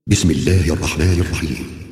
بسم الله الرحمن الرحيم.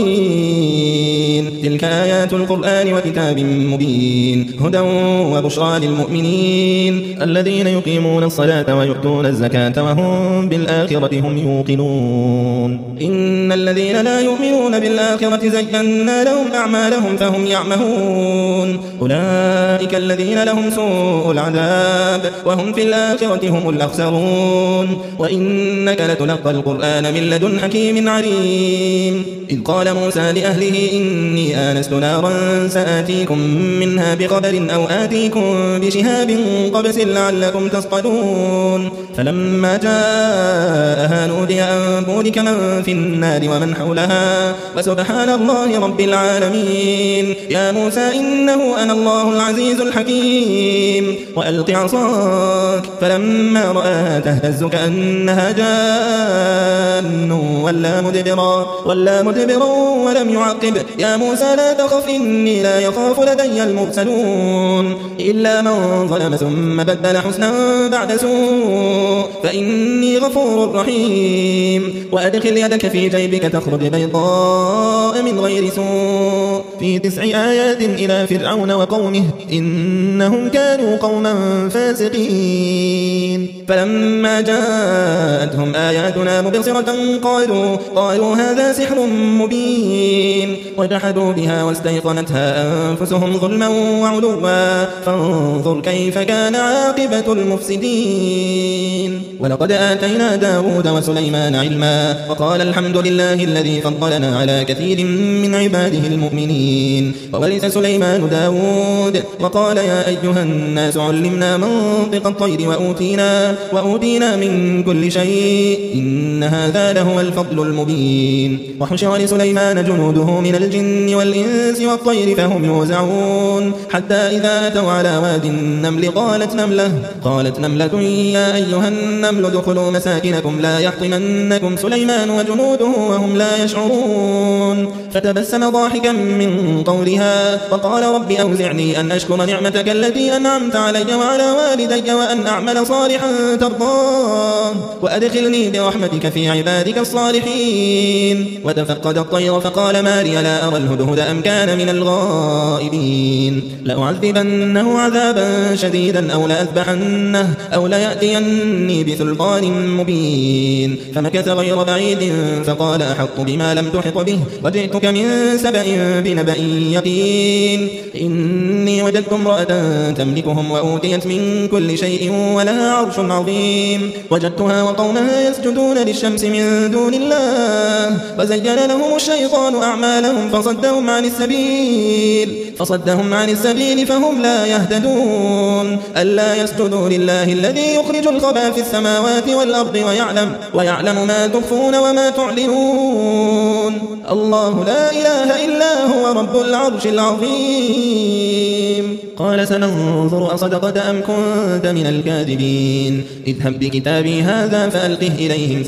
قاسين تلك آيات القرآن وكتاب مبين هدى وبشرى للمؤمنين الذين يقيمون الصلاة ويؤتون الزكاة وهم بالآخرة هم يوقنون. إن الذين لا يؤمنون بالآخرة زينا لهم أعمالهم فهم يعمهون. أولئك الذين لهم سوء العذاب وهم في الآخرة هم الأخسرون. وإنك لتلقى القرآن من لدن حكيم عليم. إذ قال موسى لأهله إني آنست نارا سآتيكم منها بخبر أو آتيكم بشهاب قبس لعلكم تصطلون. فلما جاءها نودي أن بورك من في النار ومن حولها وسبحان الله رب العالمين. يا موسى إنه أنا الله العزيز الحكيم. وألق عصاك فلما رآها تهتز كأنها جان ولا مدبرا ولم يعقب. يا موسى لا تخف إني لا يخاف لدي المرسلون. إلا من ظلم ثم بدل حسنا بعد سوء فإني غفور رحيم. وأدخل يدك في جيبك تخرج بيضاء من غير سوء في 9 آيات إلى فرعون وقومه إنهم كانوا قوما فاسقين. فلما جاءتهم آياتنا مبصرة قالوا هذا سحر مبين. وجحدوا بها واستيقنتها أنفسهم ظلما وعلوا فانظر كيف كان عاقبة المفسدين. ولقد آتينا داود وسليمان علما وقال الحمد لله الذي فضلنا على كثير من عباده المؤمنين. وورث سليمان داود وقال يا أيها الناس علمنا منطق الطير وأوتينا من كل شيء إن هذا لهو الفضل المبين. وحشر لسليمان جنوده من الجن والإنس والطير فهم يوزعون حتى إذا أتوا على واد النمل قالت نملة يا أيها النمل ادخلوا مساكنكم لا يحطمنكم سليمان وجنوده وهم لا يشعرون. فتبسم ضاحكا من قولها وقال رب أوزعني أن أشكر نعمتك التي أنعمت علي وعلى والدي وأن أعمل صالحا ترضاه وأدخلني برحمتك في عبادك الصالحين. وتفقد الطير فقال ما لي لا أرى الهدهد أم كان من الغائبين. لأعذبنه عذابا شديدا أو لأذبحنه أو ليأتيني بسلطان مبين. فمكث غير بعيد فقال أحط بما لم تحط به وجئتك من سبأ بنبأ يقين. إني وجدت امرأة تملكهم وأوتيت من كل شيء ولها عرش عظيم. وجدتها وقومها يسجدون للشمس من دون الله وزين لهم الشيطان أعمالهم فصدهم عن السبيل فهم لا يهتدون. ألا يسجدوا لله الذي يخرج الخبى في السماوات والأرض ويعلم ما تخفون وما تعلنون. الله لا إله إلا هو رب العرش العظيم. قال سننظر أصدقت أم كنت من الكاذبين. اذهب بكتابي هذا فألقه إليهم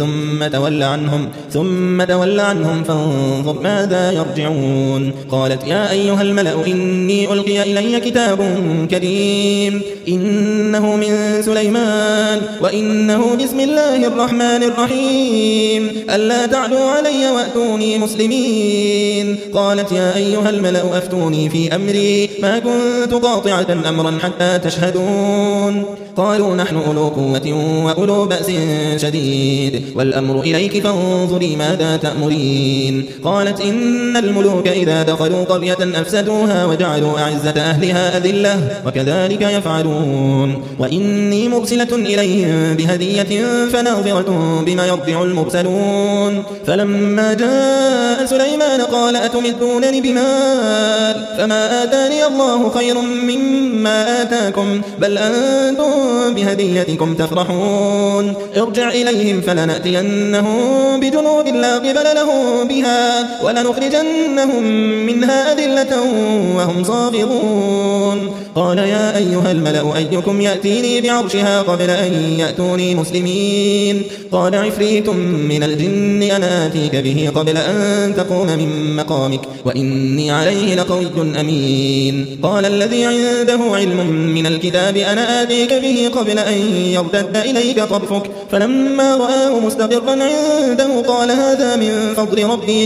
ثم تول عنهم فانظر ماذا يرجعون. قالت يا أيها الملأ إني ألقي إلي كتاب كريم إنه من سليمان وإنه بسم الله الرحمن الرحيم ألا تعلوا علي وأتوني مسلمين. قالت يا أيها الملأ أفتوني في أمري ما كنت قاطعة أمرا حتى تشهدون. قالوا نحن أولو قوة وأولو بأس شديد والأمر إليك فانظري ماذا تأمرين. قالت إن الملوك إذا دخلوا قرية أفسدوها وجعلوا أعزة أهلها أذلة وكذلك يفعلون. وإني مرسلة إليهم بهدية فناظرة بما يرجع المرسلون. فلما جاء سليمان قال أتمدونني بمال فما آتاني الله خير مما آتاكم بل أنتم بهديتكم تفرحون. ارجع إليهم فلنأتينهم بجنود لا قبل لهم بها ولنخرجنهم منها أذلة وهم صاغرون. قال يا أيها الملأ أيكم يأتيني بعرشها قبل أن يأتوني مسلمين قال عفريت من الجن أنا آتيك به قبل أن تقوم من مقامك وإني عليه لقوي أمين قال الذي عنده علم من الكتاب أنا آتيك به قبل أن يرتد إليك طرفك فلما رآه مستقرا عنده قال هذا من فضل ربي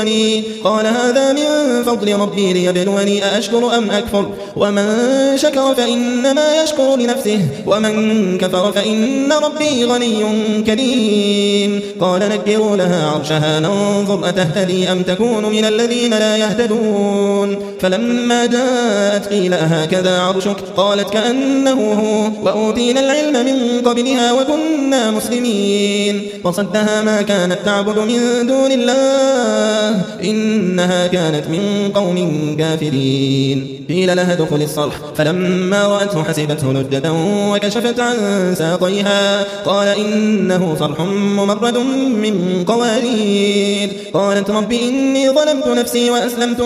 ليبلوني أأشكر أم أكفر ومن شكر فإنما يشكر لنفسه ومن كفر فإن ربي غني كريم قال نكروا لها عرشها ننظر أتهتدي أم تكون من الذين لا يهتدون فلما جاءت قيل أهكذا عرشك قالت كأنه هو وأوتينا العلم من قبلها وكنا مسلمين فصدها ما كانت تعبد من دون الله إنها كانت من قوم كافرين قيل لها ادخل الصرح فلما رأته حسبته لجة وكشفت عن ساقيها قال إنه صرح ممرد من قوارير قالت رب إني ظلمت نفسي وأسلمت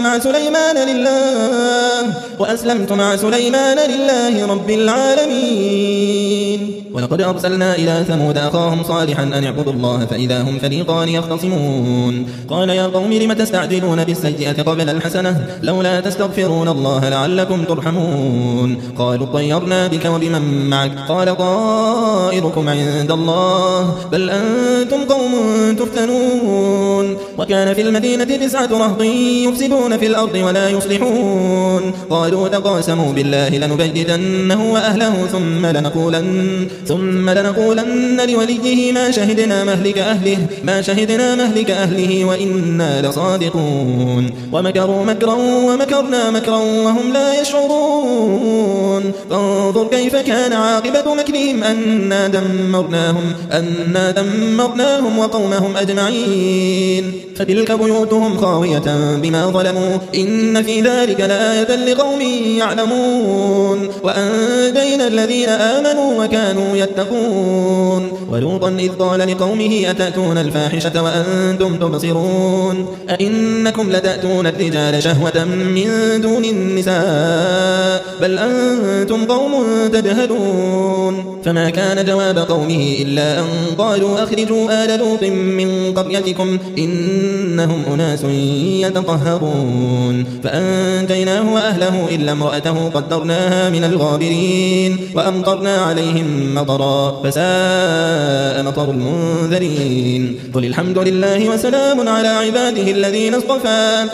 مع سليمان لله رب العالمين ولقد أرسلنا إلى ثمود أخاهم صالحا أن اعبدوا الله فإذا هم فريقان يختصمون قال يا قوم لم تستعجلون بالسيئة قبل الحسنة لولا تستغفرون الله لعلكم ترحمون قالوا طيرنا بك وبمن معك قال طائركم عند الله بل أنتم قوم تفتنون وكان في المدينة 9 رهط يفسدون في الأرض ولا يصلحون قالوا تقاسموا بالله لنبيتنه وأهله ثم لنقولن لوليه ما شهدنا مهلك أهله وإنا لصادقون ومكروا مكرا ومكرنا مكرا وهم لا يشعرون فانظر كيف كان عاقبة مكرهم أنا دمرناهم وقومهم أجمعين فتلك بيوتهم خاوية بما ظلموا إن في ذلك لآية لقوم يعلمون وأنجينا الذين آمنوا وكانوا يتقون ولوطا إذ قال لقومه أتأتون الفاحشة وأنتم تبصرون أئنكم لتأتون الرجال شهوة من دون النساء بل أنتم قوم تجهلون فما كان جواب قومه إلا أن قالوا أخرجوا آل لوط من قريتكم إنهم أناس يتطهرون فأنجيناه وأهله إلا امرأته قدرناها من الغابرين وأمطرنا عليهم مطرا فساء مطر المنذرين قل الحمد لله وسلام على عباده الذين اصطفى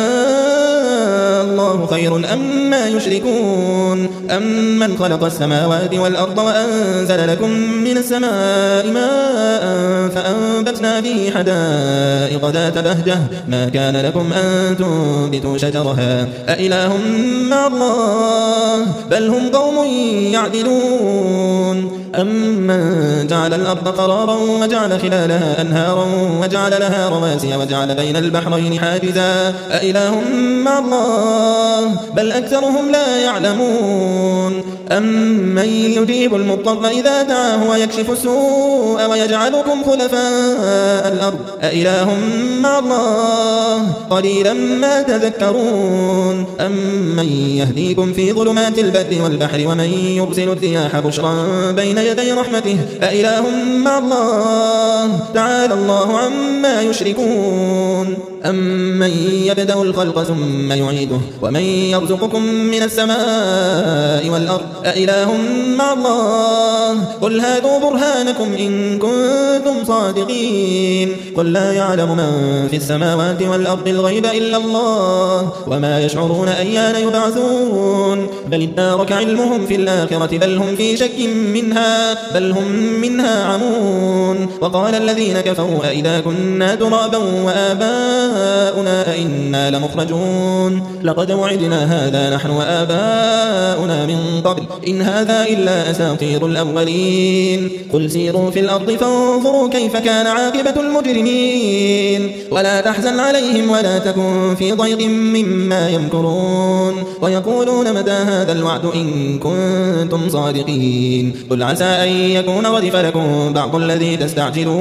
الله خير أما يشركون أمن خلق السماوات والأرض وأنزل لكم من السماء ماء فأنبتنا به حدائق ذات بهجة ما كان لكم أن تنبتوا شجرها أإله مع الله بل هم قوم يعدلون أمن جعل الأرض قرارا وجعل خلالها أنهارا وجعل لها رواسي وجعل بين البحرين حاجزا أإله مع الله بل أكثرهم لا يعلمون أمن يجيب المضطر إذا دعاه ويكشف السوء ويجعلكم خلفاء الأرض أإله مع الله قليلا ما تذكرون أمن يهديكم في ظلمات البر والبحر ومن يرسل الرياح بشرا بين يدي رحمته أإله مع الله تعالى الله عما يشركون أمن يبدأ الخلق ثم يعيده ومن يرزقكم من السماء والأرض أإله مع الله قل هاتوا برهانكم إن كنتم صادقين قل لا يعلم من في السماوات والأرض الغيب إلا الله وما يشعرون أيان يبعثون بل ادارك علمهم في الآخرة بل هم في شك منها عمون وقال الذين كفروا أئذا كنا ترابا وآباؤنا أئنا لمخرجون لقد وعدنا هذا نحن وآباؤنا من قبل إن هذا إلا أساطير الأولين قل سيروا في الأرض فانظروا كيف كان عاقبة المجرمين ولا تحزن عليهم ولا تكن في ضيق مما يمكرون ويقولون متى هذا الوعد إن كنتم صادقين قل عسى أن يكون ردف لكم بعض الذي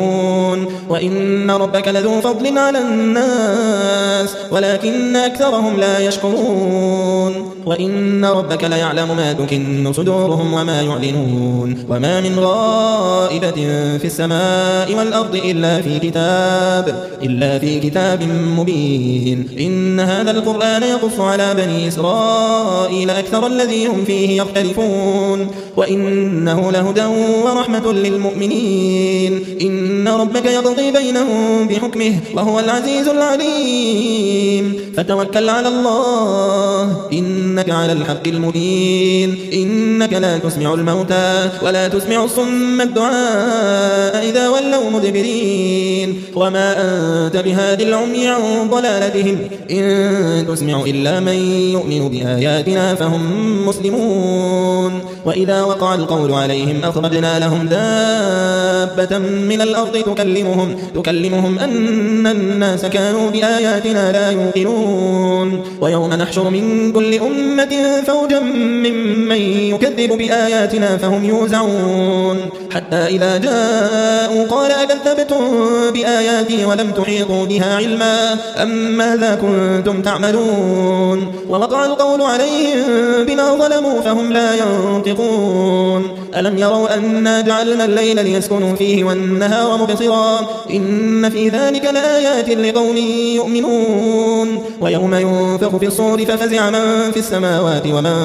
تستعجلون وإن ربك لذو فضل على الناس ولكن أكثرهم لا يشكرون وإن ربك ليعلم ما تكن صدورهم وما يعلنون وما من غائبة في السماء والأرض إلا في كتاب مبين إن هذا القرآن يقص على بني إسرائيل أكثر الذي هم فيه يختلفون وإنه لهدى ورحمة للمؤمنين إن ربك يقضي بينهم بحكمه وهو العزيز العليم فتوكل على الله إنك على الحق المبين إنك لا تسمع الموتى ولا تسمع الصم الدعاء إذا ولوا مدبرين وما أنت بهادي العمي عن ضلالتهم إن تسمع إلا من يؤمن بآياتنا فهم مسلمون وإذا وقع القول عليهم أخرجنا لهم دابة من الأرض تكلمهم أن الناس كانوا بآياتنا لا يوقنون ويوم نحشر من كل أمة فوجا ممن يكذب بآياتنا فهم يوزعون حتى إذا جاءوا قال أكذبتم بآياتي ولم تحيطوا بها علما أم ماذا كنتم تعملون ووقع القول عليهم بما ظلموا فهم لا ينطقون ألم يروا أنا جعلنا الليل ليسكنوا فيه والنهار مبصرا إن في ذلك لآيات لقوم يؤمنون ويوم ينفخ في الصور ففزع من في السماوات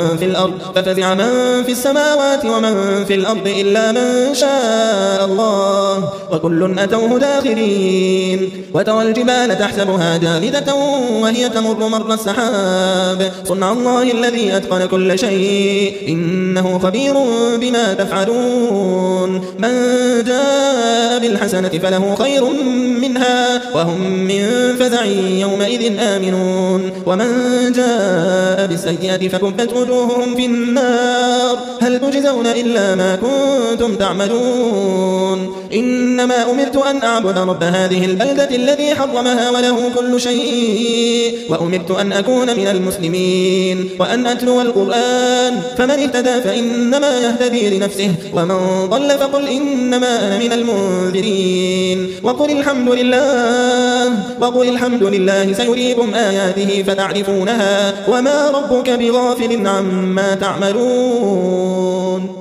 ومن في الأرض إلا من شاء الله وكل أتوه داخرين وترى الجبال تحسبها جامدة وهي تمر مر السحاب صنع الله الذي أتقن كل شيء إنه خبير بما تفعلون من جاء بالحسنة فله خير منها وهم من فزع يومئذ آمنون ومن جاء بالسيئة فكبت وجوههم في النار هل تجزون إلا ما كنتم تعملون إنما أمرت أن أعبد رب هذه البلدة الذي حرمها وله كل شيء وأمرت أن أكون من المسلمين وأن أتلو القرآن فمن اهتدى فإنما يهتدي لنفسه ومن ضل فقل إنما أنا من المنذرين وقل الحمد لله سيريكم آياته فتعرفونها وما ربك بغافل عما تعملون